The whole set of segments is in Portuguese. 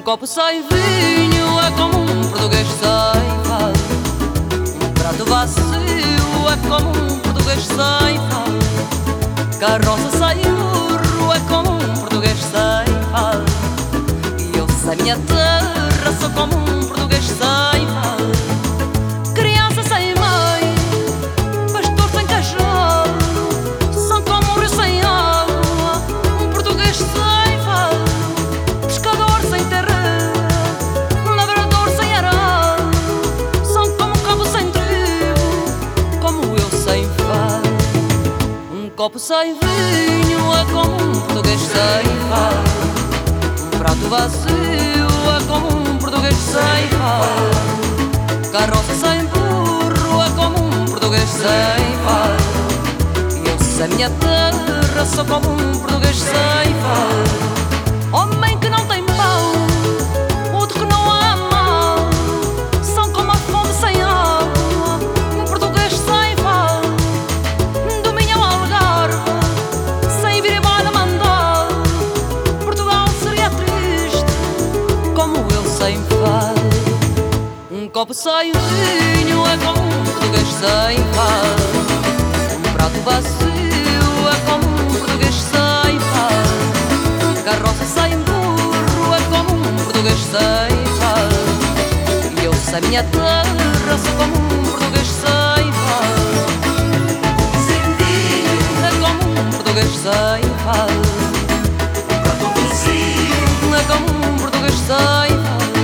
copo sem vinho é como um português sem fado. Um prato vazio é como um português sem fado. Carroça sem burro é como um português sem fado. E eu sem minha terra sou como um português sem fado. Criança sem mãe, pastor sem cajado, são como um rio sem água, um português sem fado. Pescador sem terra, lavrador sem arado, são como um cabo sem trigo, como eu sem fado. Um copo sem vinho é como um português sem fado. Um prato vazio é como um português sem fado. Carroça sem burro é como um português sem fado. E eu sem minha terra sou como um português sem fado. Homem que não tem pão, outro que não ama, são como a fonte sem água, um português sem fado. Do Minho ao Algarve, sem vir embora mandado, Portugal seria triste, como eu sem fado. Um copo sem vinho é como um português sem fado. Um prato vazio é como um português sem fado. Carroça sem burro é como um português sem fado. E eu sem minha terra sou como um português sem fado. Sem vinho é como um português sem fado. Um prato vazio é como um português sem fado.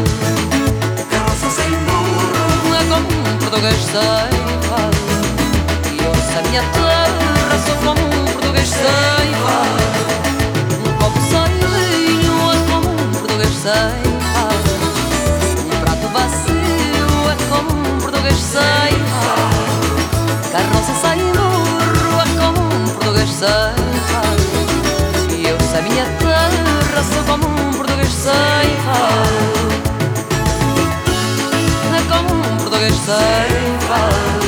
Português sem fado. E eu sem minha terra sou como um português sem fado. Um copo sem vinho é como um português sem fado. Um prato vazio é como um português sem fado. Carroça sem burro é como um português sem fado. E eu sem minha terra sou como um português sem fado. Português sem fado.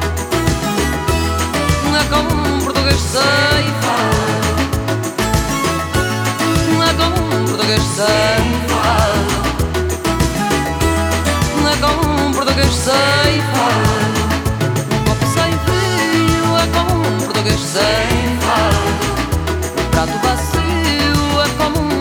É como um português sem fado. É como um português sem fado. É como um português sem fado. Um copo sem vinho é como um português sem fado. Um prato vazio é como um